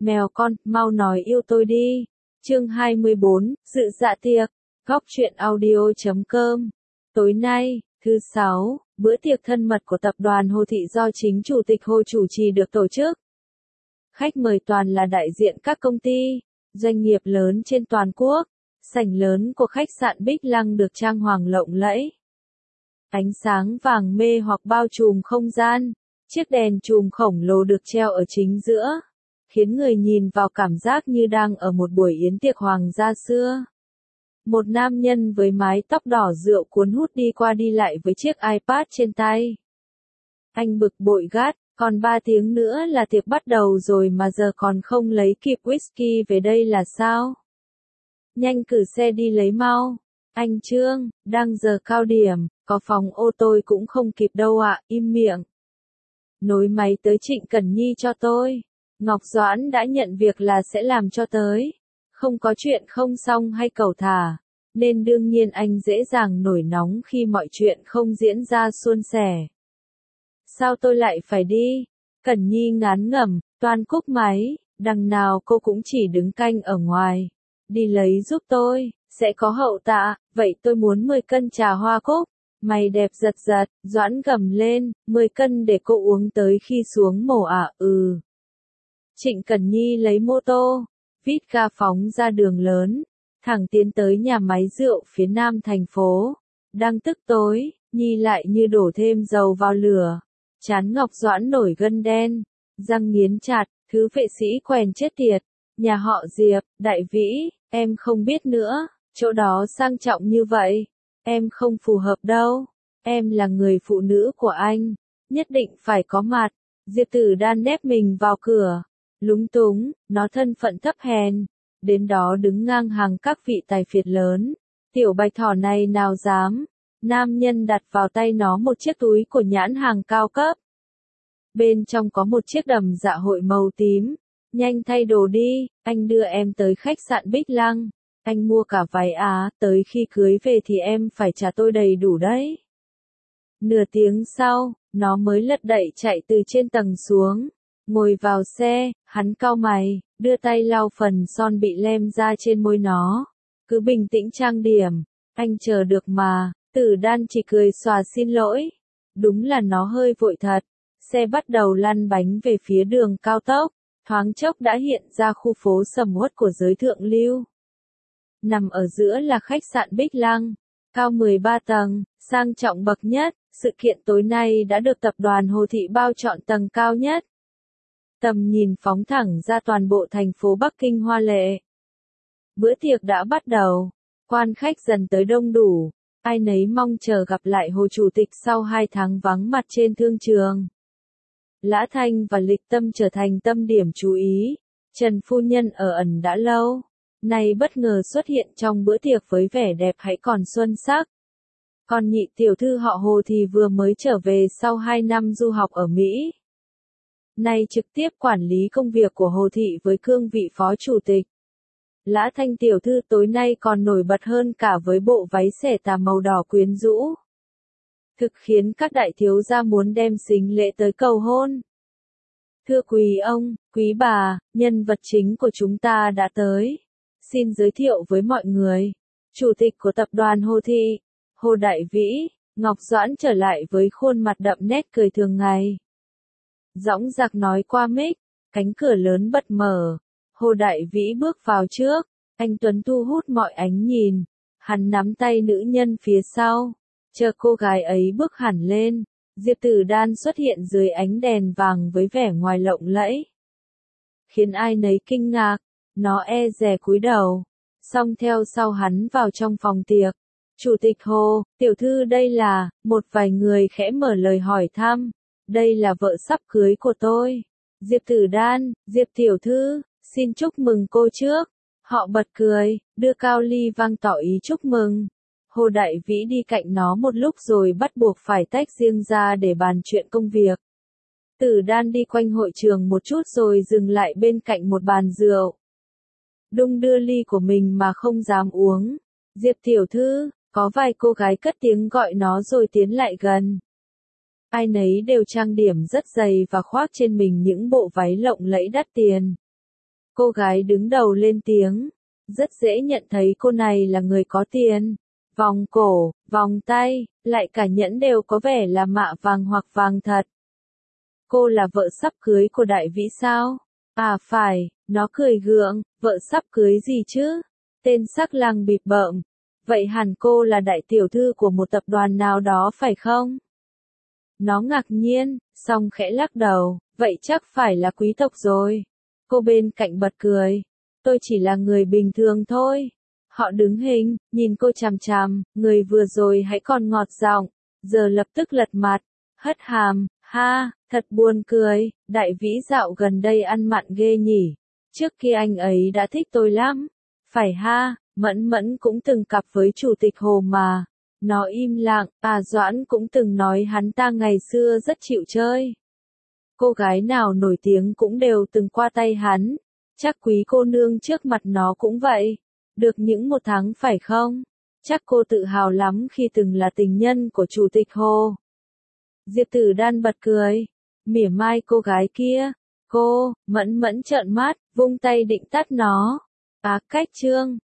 Mèo con, mau nói yêu tôi đi. Chương 24, dự dạ tiệc. Góc truyện audio.com. Tối nay, thứ Sáu, bữa tiệc thân mật của tập đoàn Hồ Thị do chính Chủ tịch Hồ chủ trì được tổ chức. Khách mời toàn là đại diện các công ty, doanh nghiệp lớn trên toàn quốc. Sảnh lớn của khách sạn Bích Lăng được trang hoàng lộng lẫy. Ánh sáng vàng mê hoặc bao trùm không gian. Chiếc đèn chùm khổng lồ được treo ở chính giữa, khiến người nhìn vào cảm giác như đang ở một buổi yến tiệc hoàng gia xưa. Một nam nhân với mái tóc đỏ rượu cuốn hút đi qua đi lại với chiếc iPad trên tay. Anh bực bội gắt, còn 3 tiếng nữa là tiệc bắt đầu rồi mà giờ còn không lấy kịp whisky về đây là sao? Nhanh cử xe đi lấy mau. Anh Trương, đang giờ cao điểm, có phòng ô tôi cũng không kịp đâu ạ, im miệng. Nối máy tới Trịnh Cẩn Nhi cho tôi. Ngọc Doãn đã nhận việc là sẽ làm cho tới. Không có chuyện không xong hay cầu thả. Nên đương nhiên anh dễ dàng nổi nóng khi mọi chuyện không diễn ra suôn sẻ. Sao tôi lại phải đi? Cẩn Nhi ngán ngẩm, toan cúp máy. Đằng nào cô cũng chỉ đứng canh ở ngoài. Đi lấy giúp tôi, sẽ có hậu tạ. Vậy tôi muốn 10 cân trà hoa cúc. Mày đẹp giật giật, Doãn gầm lên, 10 cân để cô uống tới khi xuống mổ ạ, Trịnh Cẩn Nhi lấy mô tô, vít ga phóng ra đường lớn, thẳng tiến tới nhà máy rượu phía nam thành phố. Đang tức tối, Nhi lại như đổ thêm dầu vào lửa. Trán Ngọc Doãn nổi gân đen, răng nghiến chặt, thứ vệ sĩ quèn chết tiệt. Nhà họ Diệp, Đại Vĩ, em không biết nữa, chỗ đó sang trọng như vậy. Em không phù hợp đâu. Em là người phụ nữ của anh. Nhất định phải có mặt. Diệp Tử Đan nép mình vào cửa. Lúng túng, nó thân phận thấp hèn. Đến đó đứng ngang hàng các vị tài phiệt lớn. Tiểu bạch thỏ này nào dám. Nam nhân đặt vào tay nó một chiếc túi của nhãn hàng cao cấp. Bên trong có một chiếc đầm dạ hội màu tím. Nhanh thay đồ đi, anh đưa em tới khách sạn Bích Lăng. Anh mua cả váy tới khi cưới về thì em phải trả tôi đầy đủ đấy. Nửa tiếng sau, nó mới lật đẩy chạy từ trên tầng xuống. Ngồi vào xe, hắn cau mày, đưa tay lau phần son bị lem ra trên môi nó. Cứ bình tĩnh trang điểm, anh chờ được mà. Tử Đan chỉ cười xòa xin lỗi. Đúng là nó hơi vội thật. Xe bắt đầu lăn bánh về phía đường cao tốc, thoáng chốc đã hiện ra khu phố sầm uất của giới thượng lưu. Nằm ở giữa là khách sạn Bích Lăng, cao 13 tầng, sang trọng bậc nhất. Sự kiện tối nay đã được tập đoàn Hồ Thị bao trọn tầng cao nhất. Tầm nhìn phóng thẳng ra toàn bộ thành phố Bắc Kinh hoa lệ. Bữa tiệc đã bắt đầu, quan khách dần tới đông đủ, ai nấy mong chờ gặp lại Hồ Chủ tịch sau 2 tháng vắng mặt trên thương trường. Lã Thanh và Lịch Tâm trở thành tâm điểm chú ý. Trần phu nhân ở ẩn đã lâu, nay bất ngờ xuất hiện trong bữa tiệc với vẻ đẹp hãy còn xuân sắc. Còn nhị tiểu thư họ Hồ thì vừa mới trở về sau 2 năm du học ở Mỹ. Nay trực tiếp quản lý công việc của Hồ Thị với cương vị phó chủ tịch. Lã Thanh tiểu thư tối nay còn nổi bật hơn cả với bộ váy xẻ tà màu đỏ quyến rũ. Thực khiến các đại thiếu gia muốn đem sính lễ tới cầu hôn. Thưa quý ông, quý bà, nhân vật chính của chúng ta đã tới. Xin giới thiệu với mọi người. Chủ tịch của tập đoàn Hồ Thị, Hồ Đại Vĩ. Ngọc Doãn trở lại với khuôn mặt đậm nét cười thường ngày. Dõng dạc nói qua mic, cánh cửa lớn bật mở. Hồ Đại Vĩ bước vào trước, anh tuấn thu hút mọi ánh nhìn. Hắn nắm tay nữ nhân phía sau, chờ cô gái ấy bước hẳn lên. Diệp Tử Đan xuất hiện dưới ánh đèn vàng với vẻ ngoài lộng lẫy, khiến ai nấy kinh ngạc. Nó e dè cúi đầu, song theo sau hắn vào trong phòng tiệc. Chủ tịch Hồ, tiểu thư đây là, một vài người khẽ mở lời hỏi thăm. Đây là vợ sắp cưới của tôi. Diệp Tử Đan, Diệp tiểu thư, xin chúc mừng cô trước. Họ bật cười, đưa cao ly vang tỏ ý chúc mừng. Hồ Đại Vĩ đi cạnh nó một lúc rồi bắt buộc phải tách riêng ra để bàn chuyện công việc. Tử Đan đi quanh hội trường một chút rồi dừng lại bên cạnh một bàn rượu. Đung đưa ly của mình mà không dám uống. Diệp tiểu thư, có vài cô gái cất tiếng gọi nó rồi tiến lại gần. Ai nấy đều trang điểm rất dày và khoác trên mình những bộ váy lộng lẫy đắt tiền. Cô gái đứng đầu lên tiếng. Rất dễ nhận thấy cô này là người có tiền. Vòng cổ, vòng tay, lại cả nhẫn đều có vẻ là mạ vàng hoặc vàng thật. Cô là vợ sắp cưới của Đại Vĩ sao? À phải, nó cười gượng, vợ sắp cưới gì chứ? Tên sắc lang bịp bợm. Vậy hẳn cô là đại tiểu thư của một tập đoàn nào đó phải không? Nó ngạc nhiên, xong khẽ lắc đầu, vậy chắc phải là quý tộc rồi. Cô bên cạnh bật cười. Tôi chỉ là người bình thường thôi. Họ đứng hình, nhìn cô chằm chằm, người vừa rồi hãy còn ngọt giọng, giờ lập tức lật mặt, hất hàm, ha, thật buồn cười, Đại Vĩ dạo gần đây ăn mặn ghê nhỉ. Trước kia anh ấy đã thích tôi lắm. Phải ha, Mẫn Mẫn cũng từng cặp với Chủ tịch Hồ mà. Nó im lặng, Doãn cũng từng nói hắn ta ngày xưa rất chịu chơi. Cô gái nào nổi tiếng cũng đều từng qua tay hắn. Chắc quý cô nương trước mặt nó cũng vậy. Được những 1 tháng phải không? Chắc cô tự hào lắm khi từng là tình nhân của Chủ tịch Hồ. Diệp Tử Đan bật cười. Mỉa mai cô gái kia. Cô, Mẫn Mẫn trợn mắt, vung tay định tát nó. Cách Trương.